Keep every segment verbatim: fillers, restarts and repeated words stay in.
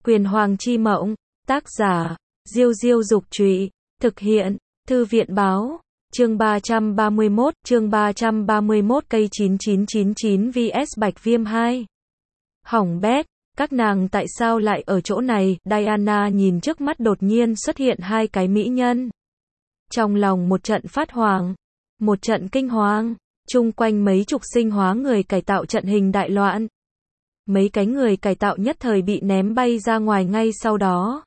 Quyền Hoàng chi mộng, tác giả, Diêu Diêu Dục Trụy, thực hiện, Thư viện Báo, chương ba trăm ba mươi mốt, chương ba trăm ba mươi mốt cây chín chín chín chín vs Bạch Viêm hai. Hỏng bét, các nàng tại sao lại ở chỗ này? Diana nhìn trước mắt đột nhiên xuất hiện hai cái mỹ nhân. Trong lòng một trận phát hoảng, một trận kinh hoàng, chung quanh mấy chục sinh hóa người cải tạo trận hình đại loạn. Mấy cái người cải tạo nhất thời bị ném bay ra ngoài ngay sau đó.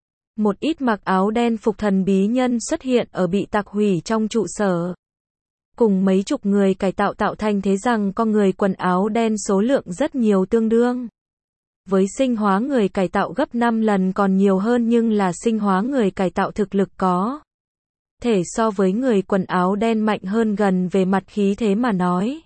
Một ít mặc áo đen phục thần bí nhân xuất hiện ở bị tạc hủy trong trụ sở. Cùng mấy chục người cải tạo tạo thành thế rằng con người quần áo đen số lượng rất nhiều tương đương. Với sinh hóa người cải tạo gấp năm lần còn nhiều hơn nhưng là sinh hóa người cải tạo thực lực có thể so với người quần áo đen mạnh hơn gần về mặt khí thế mà nói.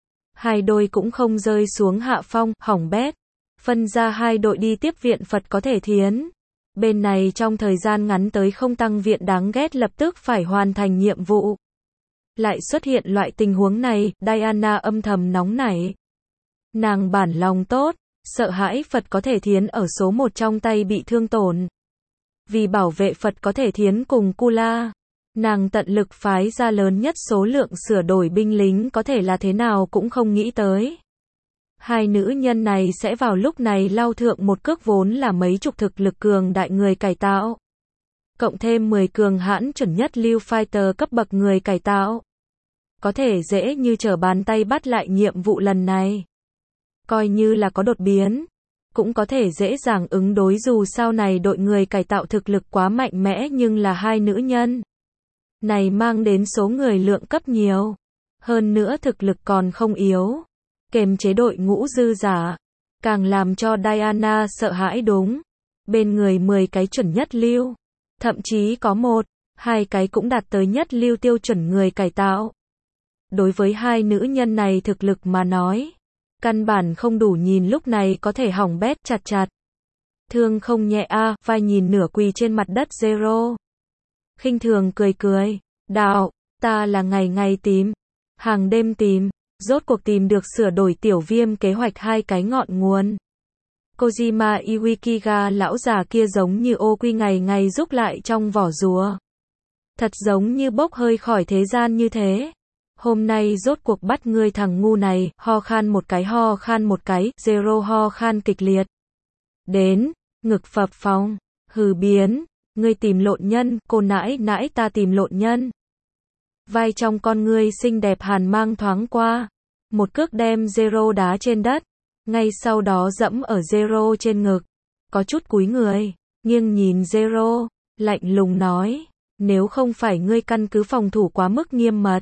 Hai đôi cũng không rơi xuống hạ phong, hỏng bét. Phân ra hai đội đi tiếp viện Phật có thể thiến. Bên này trong thời gian ngắn tới không tăng viện đáng ghét lập tức phải hoàn thành nhiệm vụ. Lại xuất hiện loại tình huống này, Diana âm thầm nóng nảy. Nàng bản lòng tốt, sợ hãi Phật có thể thiến ở số một trong tay bị thương tổn. Vì bảo vệ Phật có thể thiến cùng Kula, nàng tận lực phái ra lớn nhất số lượng sửa đổi binh lính có thể là thế nào cũng không nghĩ tới. Hai nữ nhân này sẽ vào lúc này lao thượng một cước vốn là mấy chục thực lực cường đại người cải tạo. Cộng thêm mười cường hãn chuẩn nhất lưu fighter cấp bậc người cải tạo. Có thể dễ như trở bàn tay bắt lại nhiệm vụ lần này. Coi như là có đột biến, cũng có thể dễ dàng ứng đối dù sau này đội người cải tạo thực lực quá mạnh mẽ nhưng là hai nữ nhân. Này mang đến số người lượng cấp nhiều. Hơn nữa thực lực còn không yếu. Kềm chế đội ngũ dư giả. Càng làm cho Diana sợ hãi đúng. Bên người mười cái chuẩn nhất lưu. Thậm chí có một, hai cái cũng đạt tới nhất lưu tiêu chuẩn người cải tạo. Đối với hai nữ nhân này thực lực mà nói. Căn bản không đủ nhìn lúc này có thể hỏng bét chặt chặt. Thương không nhẹ a, vai nhìn nửa quỳ trên mặt đất Zero. Khinh thường cười cười, đạo, ta là ngày ngày tìm, hàng đêm tìm, rốt cuộc tìm được sửa đổi tiểu viêm kế hoạch hai cái ngọn nguồn. Kojima Iwaikiga lão già kia giống như ô quy ngày ngày rúc lại trong vỏ rùa. Thật giống như bốc hơi khỏi thế gian như thế. Hôm nay rốt cuộc bắt ngươi thằng ngu này, ho khan một cái ho khan một cái, Zero ho khan kịch liệt. Đến, ngực phập phồng, hừ biến. Ngươi tìm lộn nhân, cô nãi nãi ta tìm lộn nhân. Vai trong con ngươi xinh đẹp hàn mang thoáng qua. Một cước đem Zero đá trên đất. Ngay sau đó dẫm ở Zero trên ngực. Có chút cúi người, nghiêng nhìn Zero, lạnh lùng nói. Nếu không phải ngươi căn cứ phòng thủ quá mức nghiêm mật.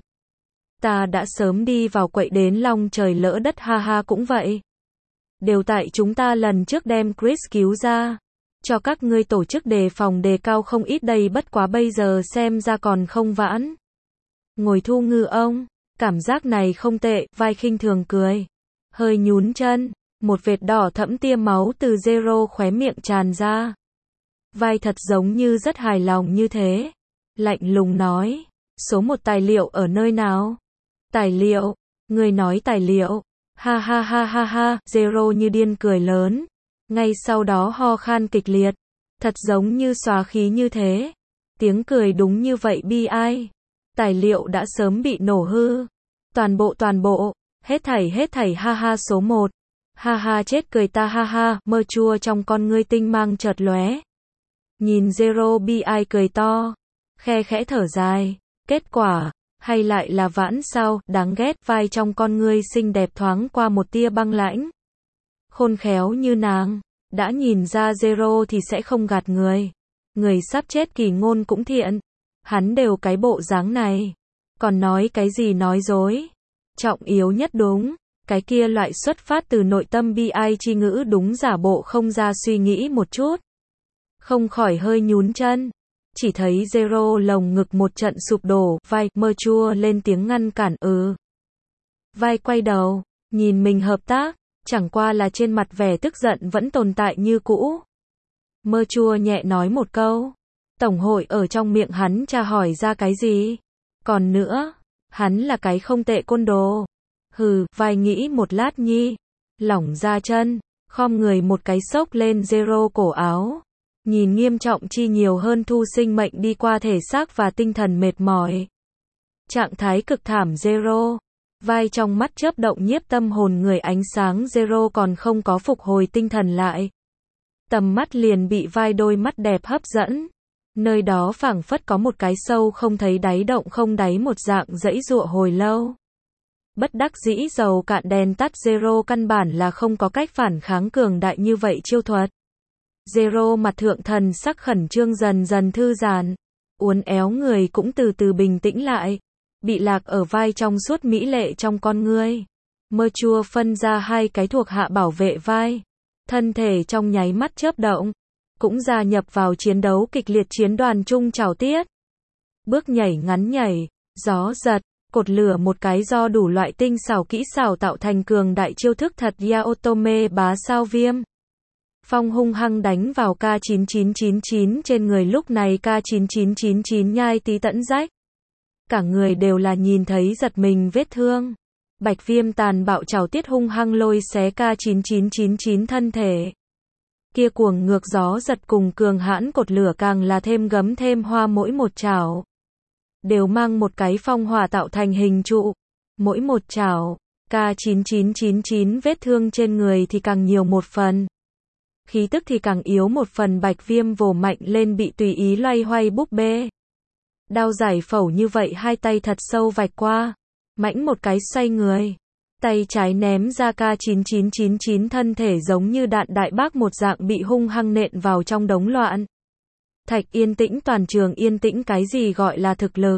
Ta đã sớm đi vào quậy đến long trời lỡ đất ha ha cũng vậy. Đều tại chúng ta lần trước đem Chris cứu ra. Cho các ngươi tổ chức đề phòng đề cao không ít đây bất quá bây giờ xem ra còn không vãn. Ngồi thu ngư ông, cảm giác này không tệ, vai khinh thường cười. Hơi nhún chân, một vệt đỏ thẫm tia máu từ Zero khóe miệng tràn ra. Vai thật giống như rất hài lòng như thế. Lạnh lùng nói, số một tài liệu ở nơi nào? Tài liệu, người nói tài liệu. Ha ha ha ha ha, Zero như điên cười lớn. Ngay sau đó ho khan kịch liệt, thật giống như xóa khí như thế. Tiếng cười đúng như vậy bi ai. Tài liệu đã sớm bị nổ hư. Toàn bộ toàn bộ, hết thảy hết thảy ha ha số một. Ha ha chết cười ta ha ha, mơ chua trong con ngươi tinh mang chợt lóe. Nhìn Zero bi ai cười to, khe khẽ thở dài, kết quả, hay lại là vãn sao, đáng ghét, vai trong con ngươi xinh đẹp thoáng qua một tia băng lãnh. Khôn khéo như nàng, đã nhìn ra Zero thì sẽ không gạt người. Người sắp chết kỳ ngôn cũng thiện. Hắn đều cái bộ dáng này. Còn nói cái gì nói dối. Trọng yếu nhất đúng. Cái kia loại xuất phát từ nội tâm bi ai chi ngữ đúng giả bộ không ra suy nghĩ một chút. Không khỏi hơi nhún chân. Chỉ thấy Zero lồng ngực một trận sụp đổ, vai, mơ chua lên tiếng ngăn cản ừ. Vai quay đầu, nhìn mình hợp tác. Chẳng qua là trên mặt vẻ tức giận vẫn tồn tại như cũ. Mơ chua nhẹ nói một câu. Tổng hội ở trong miệng hắn tra hỏi ra cái gì. Còn nữa, hắn là cái không tệ côn đồ. Hừ, vai nghĩ một lát nhi. Lỏng ra chân, khom người một cái xốc lên Zero cổ áo. Nhìn nghiêm trọng chi nhiều hơn thu sinh mệnh đi qua thể xác và tinh thần mệt mỏi. Trạng thái cực thảm Zero. Vai trong mắt chớp động nhiếp tâm hồn người ánh sáng Zero còn không có phục hồi tinh thần lại. Tầm mắt liền bị vai đôi mắt đẹp hấp dẫn. Nơi đó phảng phất có một cái sâu không thấy đáy động không đáy một dạng dãy dụa hồi lâu. Bất đắc dĩ dầu cạn đèn tắt Zero căn bản là không có cách phản kháng cường đại như vậy chiêu thuật. Zero mặt thượng thần sắc khẩn trương dần dần thư giãn, uốn éo người cũng từ từ bình tĩnh lại, bị lạc ở vai trong suốt mỹ lệ trong con ngươi. Mơ chua phân ra hai cái thuộc hạ bảo vệ vai, thân thể trong nháy mắt chớp động, cũng gia nhập vào chiến đấu kịch liệt chiến đoàn chung chào tiết. Bước nhảy ngắn nhảy, gió giật, cột lửa một cái do đủ loại tinh xảo kỹ xảo tạo thành cường đại chiêu thức thật Yaotome bá sao viêm. Phong hung hăng đánh vào K chín chín chín chín trên người lúc này K chín chín chín chín nhai tí tẫn rách. Cả người đều là nhìn thấy giật mình vết thương. Bạch viêm tàn bạo trảo tiết hung hăng lôi xé K chín chín chín chín thân thể. Kia cuồng ngược gió giật cùng cường hãn cột lửa càng là thêm gấm thêm hoa mỗi một trảo. Đều mang một cái phong hỏa tạo thành hình trụ. Mỗi một trảo, K chín chín chín chín vết thương trên người thì càng nhiều một phần. Khí tức thì càng yếu một phần bạch viêm vồ mạnh lên bị tùy ý loay hoay búp bê. Đao giải phẫu như vậy hai tay thật sâu vạch qua. Mãnh một cái xoay người. Tay trái ném ra K chín chín chín chín thân thể giống như đạn đại bác một dạng bị hung hăng nện vào trong đống loạn. Thạch yên tĩnh toàn trường yên tĩnh cái gì gọi là thực lực.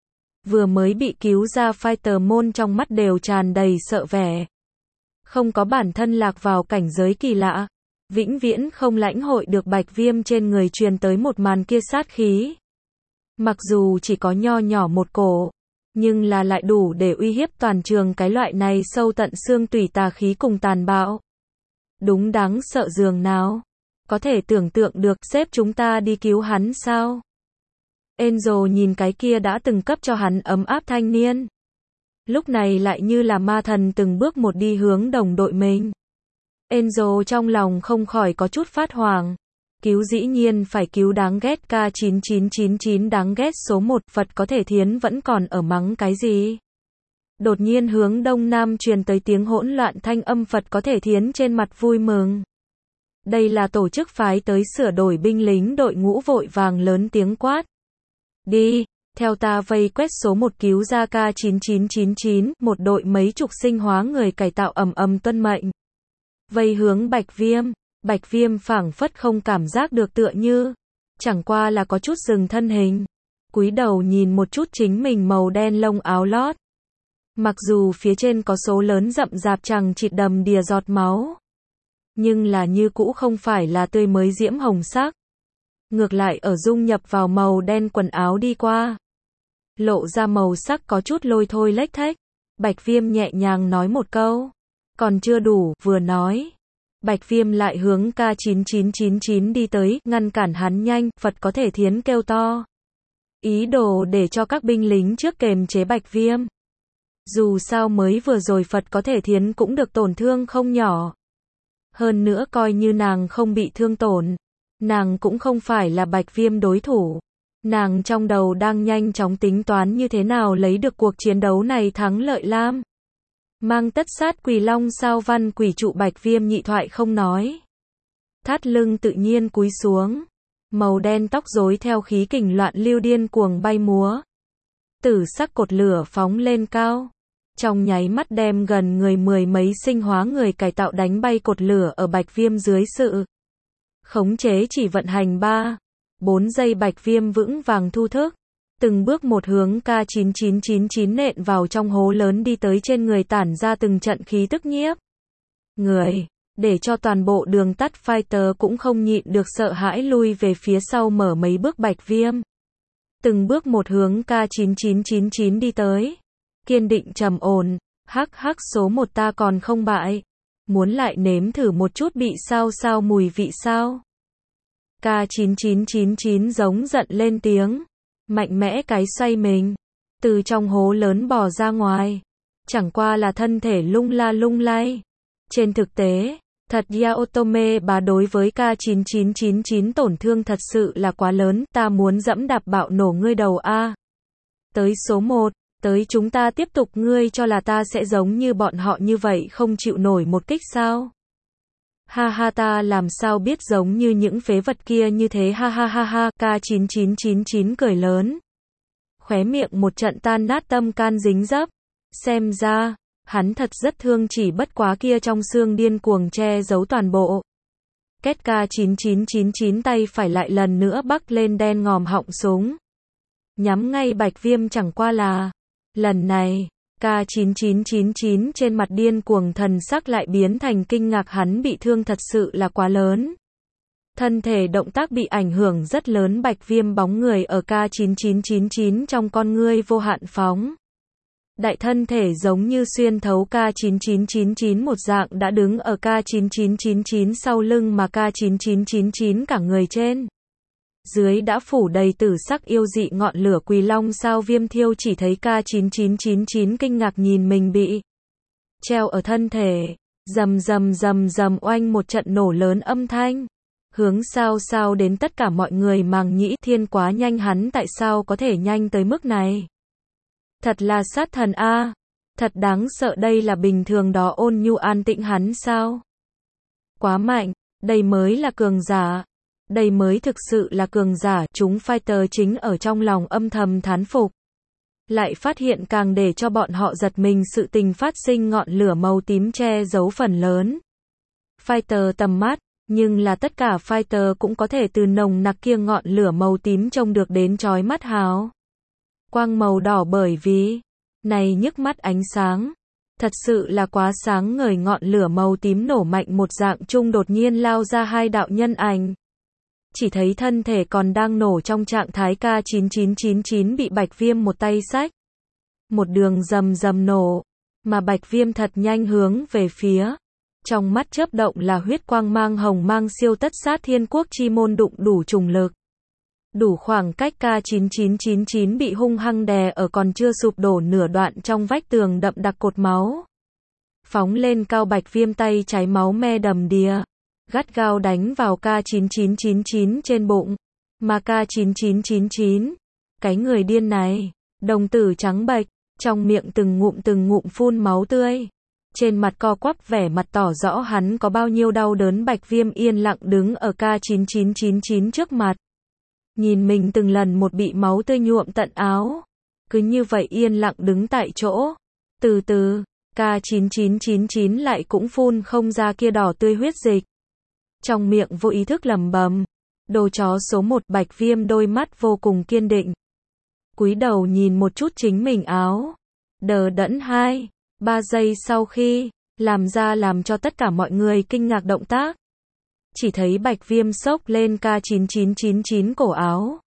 Vừa mới bị cứu ra fighter môn trong mắt đều tràn đầy sợ vẻ. Không có bản thân lạc vào cảnh giới kỳ lạ. Vĩnh viễn không lãnh hội được bạch viêm trên người truyền tới một màn kia sát khí. Mặc dù chỉ có nho nhỏ một cổ, nhưng là lại đủ để uy hiếp toàn trường cái loại này sâu tận xương tủy tà khí cùng tàn bạo. Đúng đáng sợ dường nào. Có thể tưởng tượng được sếp chúng ta đi cứu hắn sao? Angel nhìn cái kia đã từng cấp cho hắn ấm áp thanh niên. Lúc này lại như là ma thần từng bước một đi hướng đồng đội mình. Angel trong lòng không khỏi có chút phát hoảng. Cứu dĩ nhiên phải cứu đáng ghét K chín chín chín chín đáng ghét số một Phật có thể thiến vẫn còn ở mắng cái gì. Đột nhiên hướng đông nam truyền tới tiếng hỗn loạn thanh âm Phật có thể thiến trên mặt vui mừng. Đây là tổ chức phái tới sửa đổi binh lính đội ngũ vội vàng lớn tiếng quát. Đi, theo ta vây quét số một cứu ra K chín chín chín chín, một đội mấy chục sinh hóa người cải tạo ầm ầm tuân mệnh. Vây hướng Bạch Viêm, Bạch Viêm phảng phất không cảm giác được tựa như, chẳng qua là có chút dừng thân hình, cúi đầu nhìn một chút chính mình màu đen lông áo lót. Mặc dù phía trên có số lớn rậm rạp chằng chịt đầm đìa giọt máu, nhưng là như cũ không phải là tươi mới diễm hồng sắc. Ngược lại ở dung nhập vào màu đen quần áo đi qua, lộ ra màu sắc có chút lôi thôi lếch thếch. Bạch Viêm nhẹ nhàng nói một câu, còn chưa đủ, vừa nói. Bạch Viêm lại hướng K chín chín chín chín đi tới, ngăn cản hắn nhanh, Phật có thể thiến kêu to. Ý đồ để cho các binh lính trước kềm chế Bạch Viêm. Dù sao mới vừa rồi Phật có thể thiến cũng được tổn thương không nhỏ. Hơn nữa coi như nàng không bị thương tổn, nàng cũng không phải là Bạch Viêm đối thủ. Nàng trong đầu đang nhanh chóng tính toán như thế nào lấy được cuộc chiến đấu này thắng lợi lam. Mang tất sát quỷ long sao văn quỷ trụ Bạch Viêm nhị thoại không nói. Thắt lưng tự nhiên cúi xuống. Màu đen tóc rối theo khí kình loạn lưu điên cuồng bay múa. Tử sắc cột lửa phóng lên cao. Trong nháy mắt đem gần người mười mấy sinh hóa người cải tạo đánh bay cột lửa ở Bạch Viêm dưới sự khống chế chỉ vận hành ba, bốn giây Bạch Viêm vững vàng thu thức. Từng bước một hướng K chín chín chín chín nện vào trong hố lớn đi tới trên người tản ra từng trận khí tức nhiếp. Người, để cho toàn bộ đường tắt fighter cũng không nhịn được sợ hãi lui về phía sau mở mấy bước Bạch Viêm. Từng bước một hướng K chín chín chín chín đi tới. Kiên định trầm ổn, hắc hắc số một ta còn không bại. Muốn lại nếm thử một chút bị sao sao mùi vị sao. K chín chín chín chín giống giận lên tiếng. Mạnh mẽ cái xoay mình. Từ trong hố lớn bò ra ngoài. Chẳng qua là thân thể lung la lung lay. Trên thực tế, Thật Yaotome bà đối với K chín chín chín chín tổn thương thật sự là quá lớn, ta muốn dẫm đạp bạo nổ ngươi đầu a. Tới số một, tới chúng ta tiếp tục ngươi cho là ta sẽ giống như bọn họ như vậy không chịu nổi một kích sao? Ha ha ta làm sao biết giống như những phế vật kia như thế ha ha ha ha, K chín chín chín chín cười lớn. Khóe miệng một trận tan nát tâm can dính dấp. Xem ra, hắn thật rất thương chỉ bất quá kia trong xương điên cuồng che giấu toàn bộ. Kết K chín chín chín chín tay phải lại lần nữa bắc lên đen ngòm họng súng. Nhắm ngay Bạch Viêm chẳng qua là. Lần này, K chín chín chín chín trên mặt điên cuồng thần sắc lại biến thành kinh ngạc hắn bị thương thật sự là quá lớn. Thân thể động tác bị ảnh hưởng rất lớn Bạch Viêm bóng người ở K chín chín chín chín trong con ngươi vô hạn phóng. Đại thân thể giống như xuyên thấu K chín chín chín chín một dạng đã đứng ở K chín chín chín chín sau lưng mà K chín chín chín chín cả người trên. Dưới đã phủ đầy tử sắc yêu dị ngọn lửa Quỳ Long sao Viêm thiêu chỉ thấy K chín chín chín chín kinh ngạc nhìn mình bị treo ở thân thể. Rầm rầm rầm rầm oanh một trận nổ lớn âm thanh. Hướng sao sao đến tất cả mọi người màng nhĩ thiên quá nhanh hắn tại sao có thể nhanh tới mức này. Thật là sát thần a, thật đáng sợ đây là bình thường đó ôn nhu an tĩnh hắn sao. Quá mạnh, đây mới là cường giả. Đây mới thực sự là cường giả, chúng fighter chính ở trong lòng âm thầm thán phục. Lại phát hiện càng để cho bọn họ giật mình sự tình phát sinh ngọn lửa màu tím che giấu phần lớn. Fighter tầm mắt, nhưng là tất cả fighter cũng có thể từ nồng nặc kia ngọn lửa màu tím trông được đến chói mắt hào quang màu đỏ bởi vì này nhức mắt ánh sáng. Thật sự là quá sáng ngời ngọn lửa màu tím nổ mạnh một dạng chung đột nhiên lao ra hai đạo nhân ảnh. Chỉ thấy thân thể còn đang nổ trong trạng thái K chín chín chín chín bị Bạch Viêm một tay xách. Một đường rầm rầm nổ, mà Bạch Viêm thật nhanh hướng về phía. Trong mắt chớp động là huyết quang mang hồng mang siêu tất sát thiên quốc chi môn đụng đủ trùng lực. Đủ khoảng cách K chín chín chín chín bị hung hăng đè ở còn chưa sụp đổ nửa đoạn trong vách tường đậm đặc cột máu. Phóng lên cao Bạch Viêm tay trái máu me đầm đìa. Gắt gao đánh vào K chín chín chín chín trên bụng. Mà K chín chín chín chín, cái người điên này, đồng tử trắng bệch, trong miệng từng ngụm từng ngụm phun máu tươi. Trên mặt co quắp vẻ mặt tỏ rõ hắn có bao nhiêu đau đớn Bạch Viêm yên lặng đứng ở K chín chín chín chín trước mặt. Nhìn mình từng lần một bị máu tươi nhuộm tận áo. Cứ như vậy yên lặng đứng tại chỗ. Từ từ, K chín chín chín chín lại cũng phun không ra kia đỏ tươi huyết dịch. Trong miệng vô ý thức lẩm bẩm, đồ chó số một Bạch Viêm đôi mắt vô cùng kiên định. Cúi đầu nhìn một chút chính mình áo. Đờ đẫn hai, ba giây sau khi làm ra làm cho tất cả mọi người kinh ngạc động tác. Chỉ thấy Bạch Viêm xốc lên K chín chín chín chín cổ áo.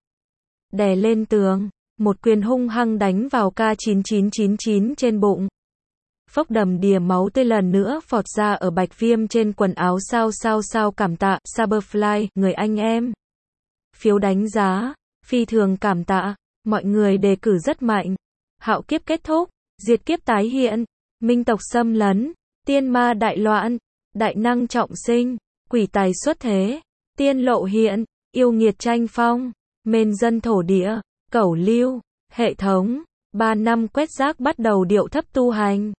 Đè lên tường, một quyền hung hăng đánh vào K chín chín chín chín trên bụng. Phốc đầm đìa máu tươi lần nữa phọt ra ở Bạch Viêm trên quần áo sao sao sao cảm tạ, Saberfly, người anh em. Phiếu đánh giá, phi thường cảm tạ, mọi người đề cử rất mạnh. Hạo kiếp kết thúc, diệt kiếp tái hiện, minh tộc xâm lấn, tiên ma đại loạn, đại năng trọng sinh, quỷ tài xuất thế, tiên lộ hiện, yêu nghiệt tranh phong, mên dân thổ địa, cẩu lưu, hệ thống, ba năm quét rác bắt đầu điệu thấp tu hành.